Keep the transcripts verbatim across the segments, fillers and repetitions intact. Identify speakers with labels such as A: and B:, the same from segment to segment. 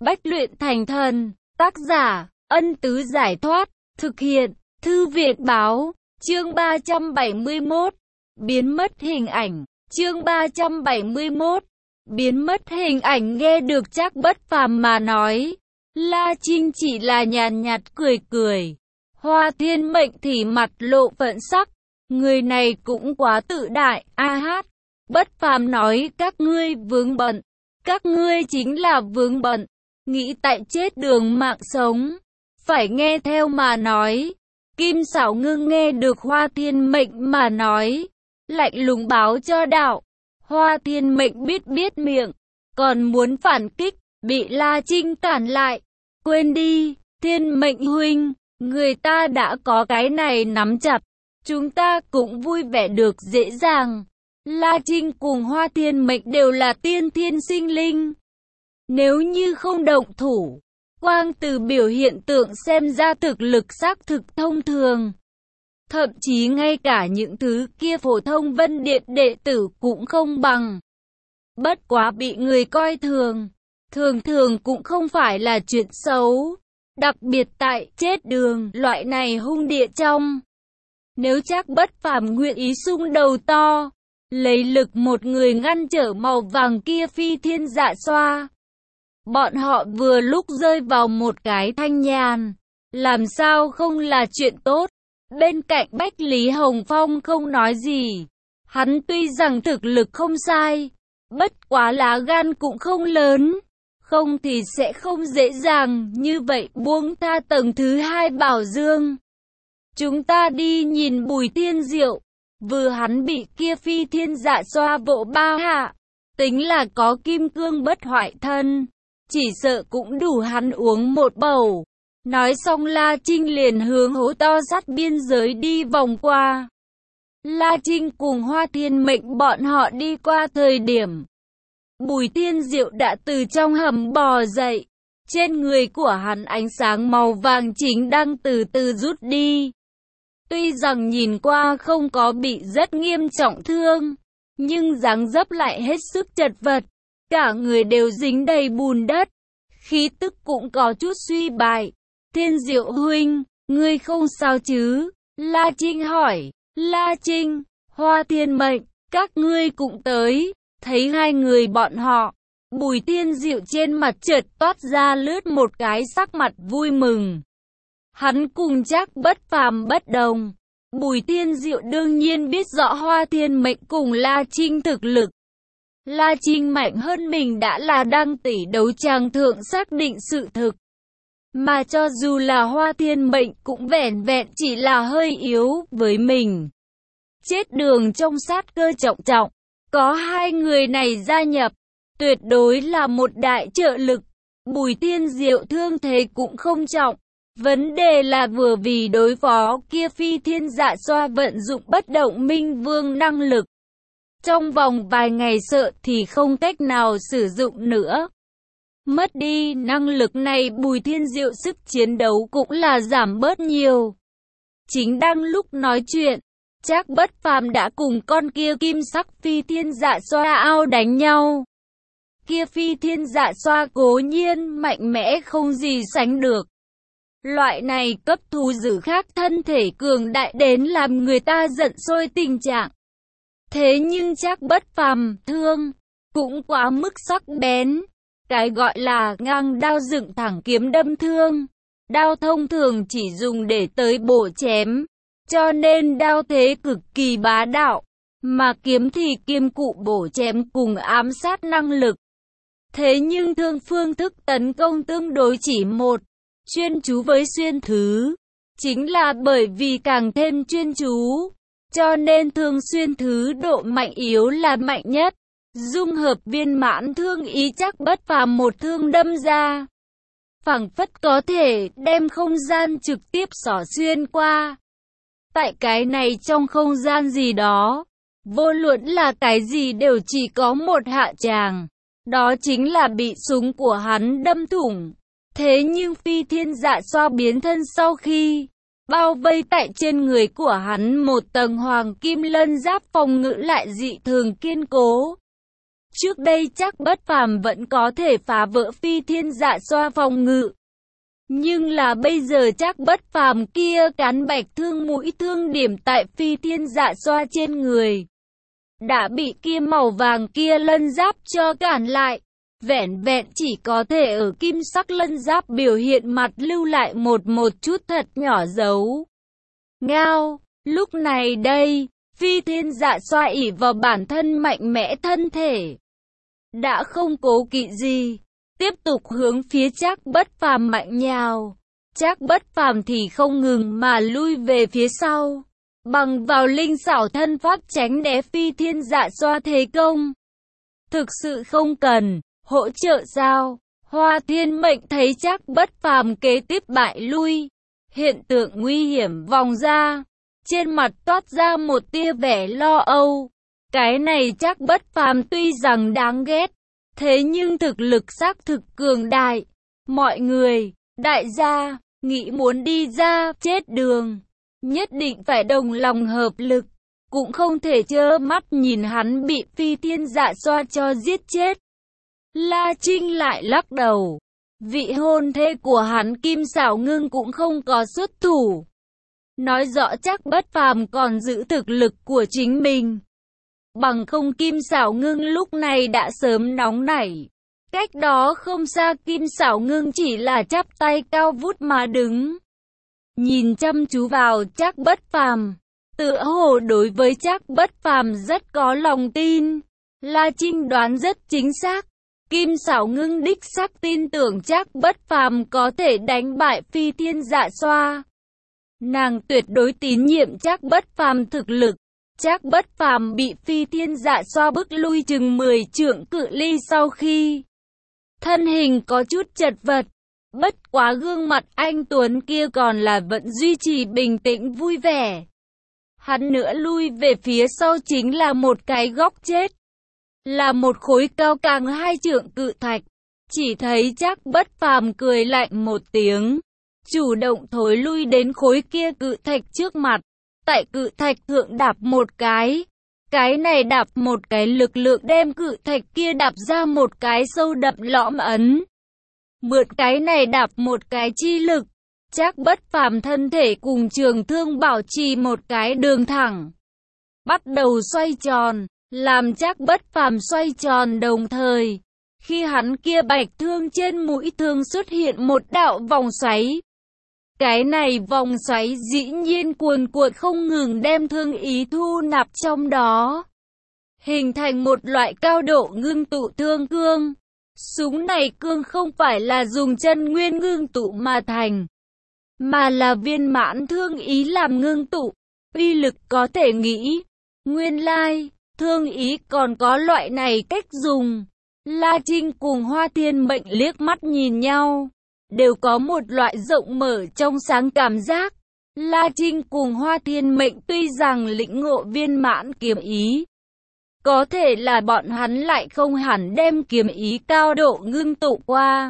A: Bách luyện thành thần. Tác giả, Ân Tứ Giải Thoát. Thực hiện, Thư viện Báo. Chương ba trăm bảy mươi mốt. Biến mất hình ảnh. Chương ba trăm bảy mươi mốt. Biến mất hình ảnh. Nghe được Trác Bất Phàm mà nói, La Trinh chỉ là nhàn nhạt cười cười. Hoa Thiên Mệnh thì mặt lộ phẫn sắc. Người này cũng quá tự đại. A hát. Bất Phàm nói, các ngươi vướng bận. Các ngươi chính là vướng bận. Nghĩ tại chết đường mạng sống. Phải nghe theo mà nói. Kim Sảo Ngưng nghe được Hoa Thiên Mệnh mà nói, lạnh lùng báo cho đạo. Hoa Thiên Mệnh biết biết miệng, còn muốn phản kích, bị La Trinh cản lại. Quên đi, Thiên Mệnh huynh, người ta đã có cái này nắm chặt, chúng ta cũng vui vẻ được dễ dàng. La Trinh cùng Hoa Thiên Mệnh đều là tiên thiên sinh linh. Nếu như không động thủ, quang từ biểu hiện tượng xem ra thực lực xác thực thông thường. Thậm chí ngay cả những thứ kia phổ thông Vân Điện đệ tử cũng không bằng. Bất quá bị người coi thường, thường thường cũng không phải là chuyện xấu. Đặc biệt tại chết đường loại này hung địa trong. Nếu Trác Bất Phàm nguyện ý sung đầu to, lấy lực một người ngăn trở màu vàng kia phi thiên dạ xoa, bọn họ vừa lúc rơi vào một cái thanh nhàn, làm sao không là chuyện tốt. Bên cạnh Bách Lý Hồng Phong không nói gì. Hắn tuy rằng thực lực không sai, bất quá lá gan cũng không lớn, không thì sẽ không dễ dàng như vậy buông tha tầng thứ hai bảo dương. Chúng ta đi nhìn Bùi Thiên Diệu. Vừa hắn bị kia phi thiên dạ xoa vỗ ba hạ, tính là có kim cương bất hoại thân, chỉ sợ cũng đủ hắn uống một bầu. Nói xong La Trinh liền hướng hố to sát biên giới đi vòng qua. La Trinh cùng Hoa Thiên Mệnh bọn họ đi qua thời điểm, Bùi Thiên Diệu đã từ trong hầm bò dậy. Trên người của hắn ánh sáng màu vàng chính đang từ từ rút đi. Tuy rằng nhìn qua không có bị rất nghiêm trọng thương, nhưng dáng dấp lại hết sức chật vật. Cả người đều dính đầy bùn đất, khí tức cũng có chút suy bại. Thiên Diệu huynh, ngươi không sao chứ? La Trinh hỏi. La Trinh, Hoa Thiên Mệnh, các ngươi cũng tới. Thấy hai người bọn họ, Bùi Thiên Diệu trên mặt chợt toát ra lướt một cái sắc mặt vui mừng. Hắn cùng Trác Bất Phàm bất đồng. Bùi Thiên Diệu đương nhiên biết rõ Hoa Thiên Mệnh cùng La Trinh thực lực. La Trinh mạnh hơn mình đã là đăng tỷ đấu tràng thượng xác định sự thực. Mà cho dù là Hoa Thiên Mệnh cũng vẻn vẹn chỉ là hơi yếu với mình. Chết đường trong sát cơ trọng trọng. Có hai người này gia nhập, tuyệt đối là một đại trợ lực. Bùi Thiên Diệu thương thế cũng không trọng. Vấn đề là vừa vì đối phó kia phi thiên dạ xoa vận dụng bất động minh vương năng lực. Trong vòng vài ngày sợ thì không cách nào sử dụng nữa. Mất đi năng lực này Bùi Thiên Diệu sức chiến đấu cũng là giảm bớt nhiều. Chính đang lúc nói chuyện, Trác Bất Phàm đã cùng con kia kim sắc phi thiên dạ xoa ao đánh nhau. Kia phi thiên dạ xoa cố nhiên mạnh mẽ không gì sánh được. Loại này cấp thú dữ khác thân thể cường đại đến làm người ta giận sôi tình trạng. Thế nhưng Trác Bất Phàm thương cũng quá mức sắc bén. Cái gọi là ngang đao dựng thẳng kiếm đâm thương. Đao thông thường chỉ dùng để tới bổ chém, cho nên đao thế cực kỳ bá đạo. Mà kiếm thì kiêm cụ bổ chém cùng ám sát năng lực. Thế nhưng thương phương thức tấn công tương đối chỉ một, chuyên chú với xuyên thứ. Chính là bởi vì càng thêm chuyên chú, cho nên thương xuyên thứ độ mạnh yếu là mạnh nhất. Dung hợp viên mãn thương ý Trác Bất Phàm một thương đâm ra, phảng phất có thể đem không gian trực tiếp xỏ xuyên qua. Tại cái này trong không gian gì đó, vô luận là cái gì đều chỉ có một hạ tràng, đó chính là bị súng của hắn đâm thủng. Thế nhưng phi thiên dạ xoa biến thân sau khi bao vây tại trên người của hắn một tầng hoàng kim lân giáp phòng ngự lại dị thường kiên cố. Trước đây chắc Bất Phàm vẫn có thể phá vỡ Phi Thiên Dạ Xoa phòng ngự. Nhưng là bây giờ chắc Bất Phàm kia cán bạch thương mũi thương điểm tại Phi Thiên Dạ Xoa trên người. Đã bị kia màu vàng kia lân giáp cho cản lại. Vẻn vẹn chỉ có thể ở kim sắc lân giáp biểu hiện mặt lưu lại một một chút thật nhỏ dấu. Ngao, lúc này đây, Phi Thiên Dạ Xoa ỷ vào bản thân mạnh mẽ thân thể. Đã không cố kỵ gì, tiếp tục hướng phía Trác Bất Phàm mạnh nhào. Trác Bất Phàm thì không ngừng mà lui về phía sau, bằng vào linh xảo thân pháp tránh né Phi Thiên Dạ Xoa thế công. Thực sự không cần hỗ trợ sao? Hoa Thiên Mệnh thấy Trác Bất Phàm kế tiếp bại lui, hiện tượng nguy hiểm vòng ra, trên mặt toát ra một tia vẻ lo âu. Cái này Trác Bất Phàm tuy rằng đáng ghét, thế nhưng thực lực xác thực cường đại. Mọi người, đại gia, nghĩ muốn đi ra chết đường, nhất định phải đồng lòng hợp lực, cũng không thể trơ mắt nhìn hắn bị Phi Thiên Dạ Xoa cho giết chết. La Trinh lại lắc đầu, vị hôn thê của hắn Kim Sảo Ngưng cũng không có xuất thủ, nói rõ Trác Bất Phàm còn giữ thực lực của chính mình. Bằng không Kim Sảo Ngưng lúc này đã sớm nóng nảy. Cách đó không xa Kim Sảo Ngưng chỉ là chắp tay cao vút mà đứng, nhìn chăm chú vào Trác Bất Phàm, tựa hồ đối với Trác Bất Phàm rất có lòng tin. La Trinh đoán rất chính xác, Kim Sảo Ngưng đích xác tin tưởng Trác Bất Phàm có thể đánh bại Phi Thiên Dạ Xoa. Nàng tuyệt đối tín nhiệm Trác Bất Phàm thực lực. Trác Bất Phàm bị Phi Thiên Dạ Xoa bức lui chừng mười trượng cự ly sau khi thân hình có chút chật vật, bất quá gương mặt anh tuấn kia còn là vẫn duy trì bình tĩnh vui vẻ. Hắn nữa lui về phía sau chính là một cái góc chết, là một khối cao càng hai trượng cự thạch. Chỉ thấy Trác Bất Phàm cười lạnh một tiếng, chủ động thối lui đến khối kia cự thạch trước mặt. Tại cự thạch thượng đạp một cái, cái này đạp một cái lực lượng đem cự thạch kia đạp ra một cái sâu đậm lõm ấn. Mượn cái này đạp một cái chi lực, Trác Bất Phàm thân thể cùng trường thương bảo trì một cái đường thẳng, bắt đầu xoay tròn, làm Trác Bất Phàm xoay tròn đồng thời. Khi hắn kia bạch thương trên mũi thương xuất hiện một đạo vòng xoáy. Cái này vòng xoáy dĩ nhiên cuồn cuộn không ngừng đem thương ý thu nạp trong đó, hình thành một loại cao độ ngưng tụ thương cương. Súng này cương không phải là dùng chân nguyên ngưng tụ mà thành, mà là viên mãn thương ý làm ngưng tụ, uy lực có thể nghĩ. Nguyên lai, thương ý còn có loại này cách dùng. La Trinh cùng Hoa Thiên Mệnh liếc mắt nhìn nhau, đều có một loại rộng mở trong sáng cảm giác. La Trinh cùng Hoa Thiên Mệnh tuy rằng lĩnh ngộ viên mãn kiếm ý, có thể là bọn hắn lại không hẳn đem kiếm ý cao độ ngưng tụ qua.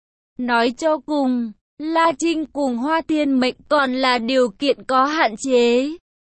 A: Nói cho cùng, La Trinh cùng Hoa Thiên Mệnh còn là điều kiện có hạn chế.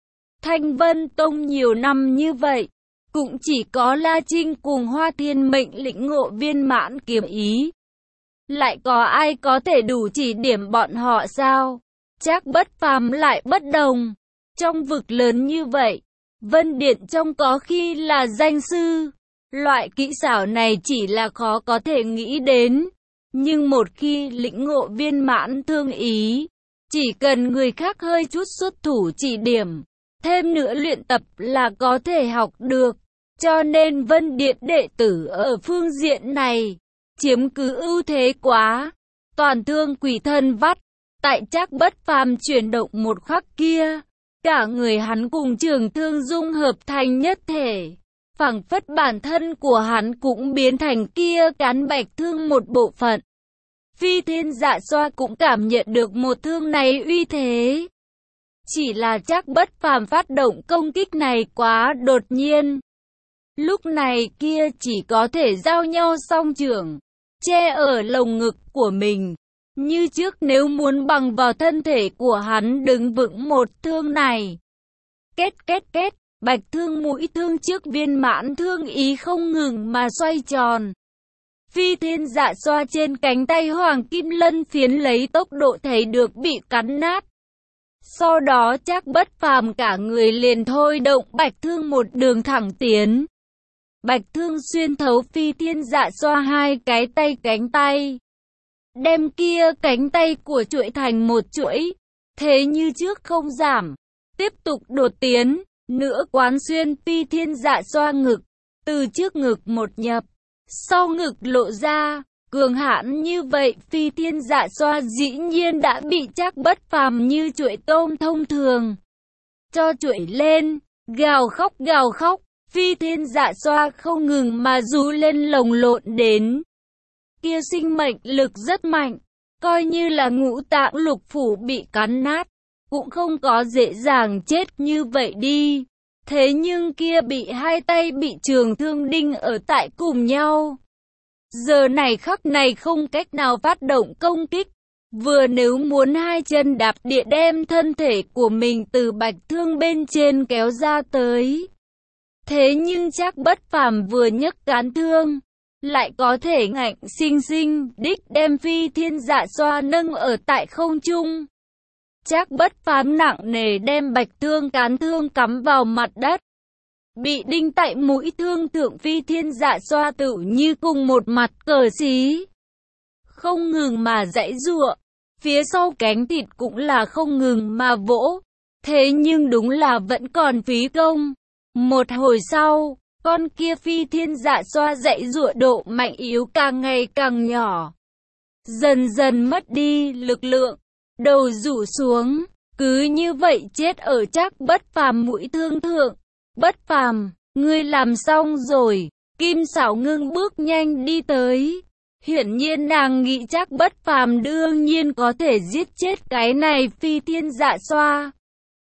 A: Thanh Vân Tông nhiều năm như vậy, cũng chỉ có La Trinh cùng Hoa Thiên Mệnh lĩnh ngộ viên mãn kiếm ý. Lại có ai có thể đủ chỉ điểm bọn họ sao? Trác Bất Phàm lại bất đồng. Trong vực lớn như vậy, Vân Điện trong có khi là danh sư. Loại kỹ xảo này chỉ là khó có thể nghĩ đến. Nhưng một khi lĩnh ngộ viên mãn thương ý, chỉ cần người khác hơi chút xuất thủ chỉ điểm, thêm nữa luyện tập là có thể học được. Cho nên Vân Điện đệ tử ở phương diện này chiếm cứ ưu thế quá. Toàn thương quỷ thân vắt, tại Trác Bất Phàm chuyển động một khắc kia, cả người hắn cùng trường thương dung hợp thành nhất thể, phảng phất bản thân của hắn cũng biến thành kia cán bạch thương một bộ phận. Phi Thiên Dạ Xoa cũng cảm nhận được một thương này uy thế. Chỉ là Trác Bất Phàm phát động công kích này quá đột nhiên. Lúc này kia chỉ có thể giao nhau song trưởng, che ở lồng ngực của mình. Như trước nếu muốn bằng vào thân thể của hắn đứng vững một thương này. Kết kết kết, Bạch thương mũi thương trước viên mãn thương ý không ngừng mà xoay tròn. Phi thiên dạ xoa trên cánh tay Hoàng Kim Lân phiến lấy tốc độ thấy được bị cắn nát. Sau đó Trác Bất Phàm cả người liền thôi động bạch thương một đường thẳng tiến. Bạch thương xuyên thấu phi thiên dạ xoa hai cái tay cánh tay. Đem kia cánh tay của chuỗi thành một chuỗi. Thế như trước không giảm. Tiếp tục đột tiến. Nữa quán xuyên phi thiên dạ xoa ngực. Từ trước ngực một nhập. Sau ngực lộ ra. Cường hãn như vậy phi thiên dạ xoa dĩ nhiên đã bị Trác Bất Phàm như chuỗi tôm thông thường. Cho chuỗi lên. Gào khóc gào khóc. Phi thiên dạ xoa không ngừng mà rú lên lồng lộn đến. Kia sinh mệnh lực rất mạnh. Coi như là ngũ tạng lục phủ bị cắn nát. Cũng không có dễ dàng chết như vậy đi. Thế nhưng kia bị hai tay bị trường thương đinh ở tại cùng nhau. Giờ này khắc này không cách nào phát động công kích. Vừa nếu muốn hai chân đạp địa đem thân thể của mình từ bạch thương bên trên kéo ra tới. Thế nhưng Trác Bất Phàm vừa nhấc cán thương. Lại có thể ngạnh sinh sinh đích đem phi thiên dạ xoa nâng ở tại không trung. Trác Bất Phàm nặng nề đem bạch thương cán thương cắm vào mặt đất. Bị đinh tại mũi thương thượng phi thiên dạ xoa tự như cùng một mặt cờ xí. Không ngừng mà giãy giụa. Phía sau cánh thịt cũng là không ngừng mà vỗ. Thế nhưng đúng là vẫn còn phí công. Một hồi sau, con kia phi thiên dạ xoa giãy giụa độ mạnh yếu càng ngày càng nhỏ. Dần dần mất đi lực lượng. Đầu rủ xuống. Cứ như vậy chết ở Trác Bất Phàm mũi thương thượng. Bất Phàm, ngươi làm xong rồi. Kim Sảo Ngưng bước nhanh đi tới. Hiển nhiên nàng nghĩ Trác Bất Phàm đương nhiên có thể giết chết cái này phi thiên dạ xoa.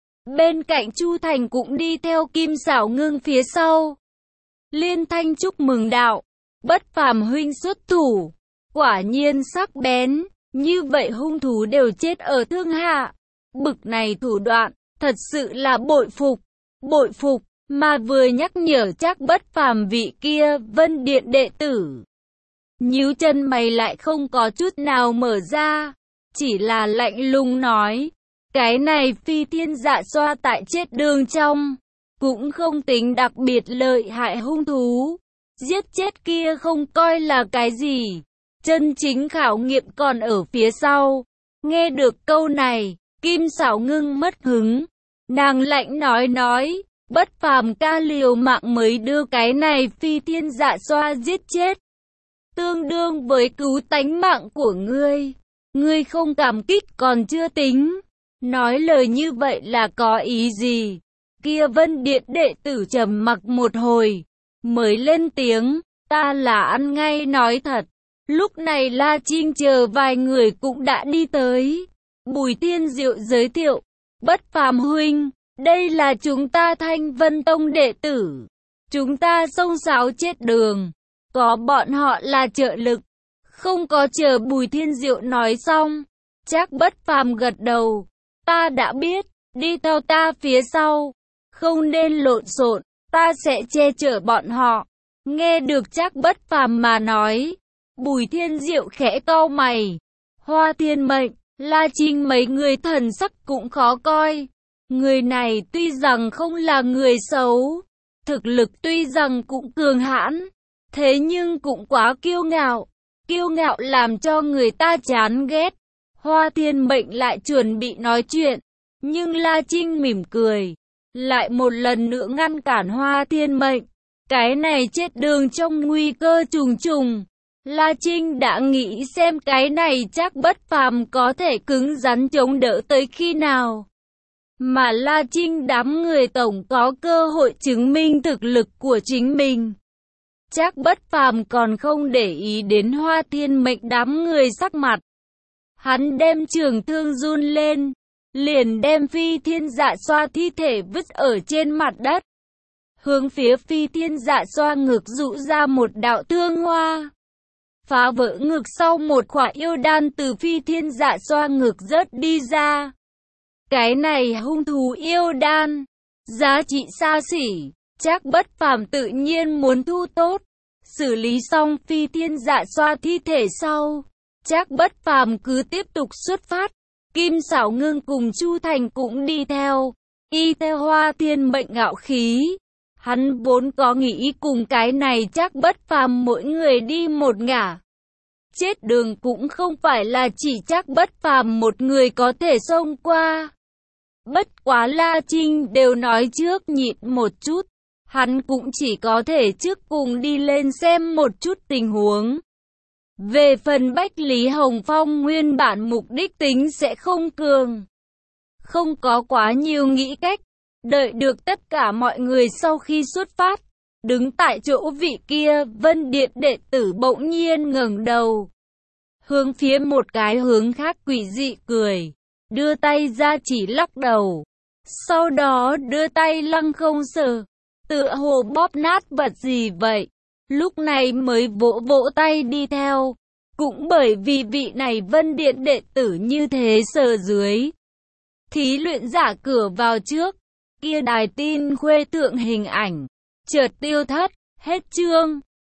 A: Bên cạnh Chu Thành cũng đi theo Kim Sảo Ngưng phía sau. Liên thanh chúc mừng đạo. Bất Phàm huynh xuất thủ. Quả nhiên sắc bén. Như vậy hung thú đều chết ở thương hạ. Bực này thủ đoạn, thật sự là bội phục. Bội phục. Mà vừa nhắc nhở Trác Bất Phàm vị kia Vân Điện đệ tử. Nhíu chân mày lại không có chút nào mở ra. Chỉ là lạnh lùng nói. Cái này phi thiên dạ xoa tại chết đường trong. Cũng không tính đặc biệt lợi hại hung thú. Giết chết kia không coi là cái gì. Chân chính khảo nghiệm còn ở phía sau. Nghe được câu này, Kim Sảo Ngưng mất hứng. Nàng lạnh nói nói. Bất Phàm ca liều mạng mới đưa cái này phi thiên dạ xoa giết chết. Tương đương với cứu tánh mạng của ngươi. Ngươi không cảm kích còn chưa tính. Nói lời như vậy là có ý gì? Kia Vân Điện đệ tử trầm mặc một hồi. Mới lên tiếng. Ta là ăn ngay nói thật. Lúc này La Trinh chờ vài người cũng đã đi tới. Bùi Tiên Diệu giới thiệu. Bất Phàm huynh. Đây là chúng ta Thanh Vân Tông đệ tử. Chúng ta xông xáo chết đường. Có bọn họ là trợ lực. Không có chờ Bùi Thiên Diệu nói xong. Trác Bất Phàm gật đầu. Ta đã biết. Đi theo ta phía sau. Không nên lộn xộn. Ta sẽ che chở bọn họ. Nghe được Trác Bất Phàm mà nói. Bùi Thiên Diệu khẽ cau mày. Hoa Thiên Mệnh, La Trinh mấy người thần sắc cũng khó coi. Người này tuy rằng không là người xấu, thực lực tuy rằng cũng cường hãn, thế nhưng cũng quá kiêu ngạo. Kiêu ngạo làm cho người ta chán ghét. Hoa Thiên Mệnh lại chuẩn bị nói chuyện, nhưng La Trinh mỉm cười, lại một lần nữa ngăn cản Hoa Thiên Mệnh. Cái này chết đường trong nguy cơ trùng trùng. La Trinh đã nghĩ xem cái này chắc Bất Phàm có thể cứng rắn chống đỡ tới khi nào. Mà La Trinh đám người tổng có cơ hội chứng minh thực lực của chính mình. Chắc Bất Phàm còn không để ý đến Hoa Thiên Mệnh đám người sắc mặt. Hắn đem trường thương run lên, liền đem Phi Thiên Dạ Xoa thi thể vứt ở trên mặt đất. Hướng phía Phi Thiên Dạ Xoa ngực dụ ra một đạo thương hoa. Phá vỡ ngực sau một quả yêu đan từ Phi Thiên Dạ Xoa ngực rớt đi ra. Cái này hung thú yêu đan, giá trị xa xỉ. Trác Bất Phàm tự nhiên muốn thu tốt. Xử lý xong Phi Thiên Dạ Xoa thi thể sau, Trác Bất Phàm cứ tiếp tục xuất phát. Kim Sảo Ngưng cùng Chu Thành cũng đi theo. Y theo Hoa Thiên Mệnh ngạo khí. Hắn vốn có nghĩ cùng cái này Trác Bất Phàm mỗi người đi một ngả. Chết đường cũng không phải là chỉ Trác Bất Phàm một người có thể xông qua. Bất quá La Trinh đều nói trước nhịn một chút. Hắn cũng chỉ có thể trước cùng đi lên xem một chút tình huống. Về phần Bách Lý Hồng Phong nguyên bản mục đích tính sẽ không cường. Không có quá nhiều nghĩ cách. Đợi được tất cả mọi người sau khi xuất phát. Đứng tại chỗ vị kia Vân Điện đệ tử bỗng nhiên ngẩng đầu. Hướng phía một cái hướng khác quỷ dị cười. Đưa tay ra chỉ lắc đầu. Sau đó đưa tay lăng không sờ. Tựa hồ bóp nát vật gì vậy. Lúc này mới vỗ vỗ tay đi theo. Cũng bởi vì vị này Vân Điện đệ tử như thế sờ dưới. Thí luyện giả cửa vào trước. Kia đài tin khuê tượng hình ảnh. Chợt tiêu thất. Hết chương.